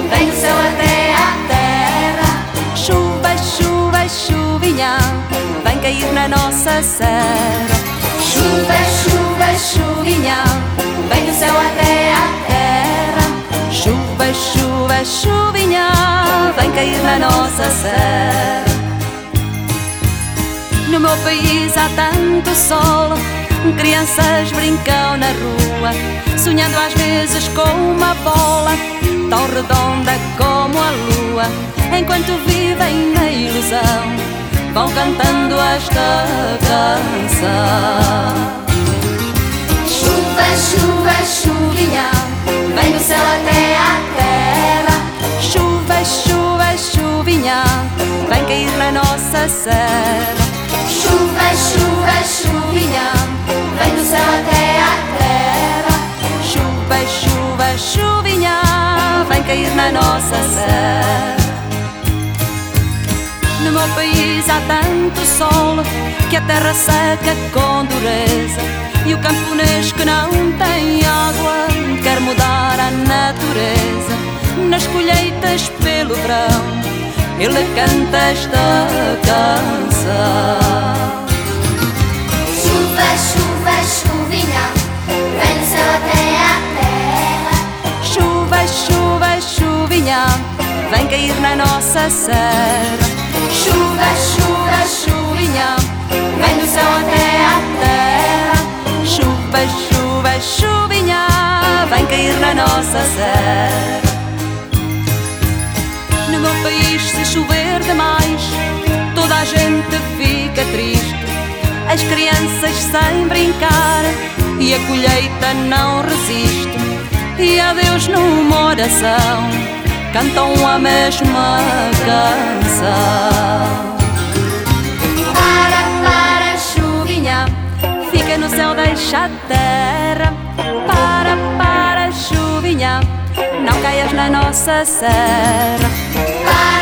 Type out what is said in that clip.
vem do céu até à terra. Chuva, chuva, chuvinha, vem cair na nossa serra. Chuva, chuva, chuvinha, vem do céu até à terra. Chuva, chuva, chuvinha, vem cair na nossa serra. No meu país há tanto sol, crianças brincam na rua, sonhando às vezes com uma bola tão redonda como a lua. Enquanto vivem na ilusão, vão cantando esta canção. Chuva, chuva, chuvinha, vem do céu até à terra. Chuva, chuva, chuvinha, vem cair na nossa serra. Chuva, chuva, chuvinha, vem do céu até à terra. Chuva, chuva, chuvinha, vem cair na nossa serra. No meu país há tanto sol que a terra seca com dureza, e o camponês que não tem água quer mudar a natureza. Nas colheitas pelo verão ele canta esta canção. Chuva, chuva, chuvinha, vem do céu até à terra. Chuva, chuva, chuvinha, vem cair na nossa serra. Chuva, chuva, chuvinha, vem do céu até à terra. Chuva, chuva, chuvinha, vem cair na nossa serra. No meu país, se chover demais, toda a gente fica triste. As crianças sem brincar e a colheita não resiste. E a Deus numa oração cantam a mesma canção. Para, chuvinha, Fica no céu, deixa a terra. Para, chuvinha, não caias na nossa serra. para.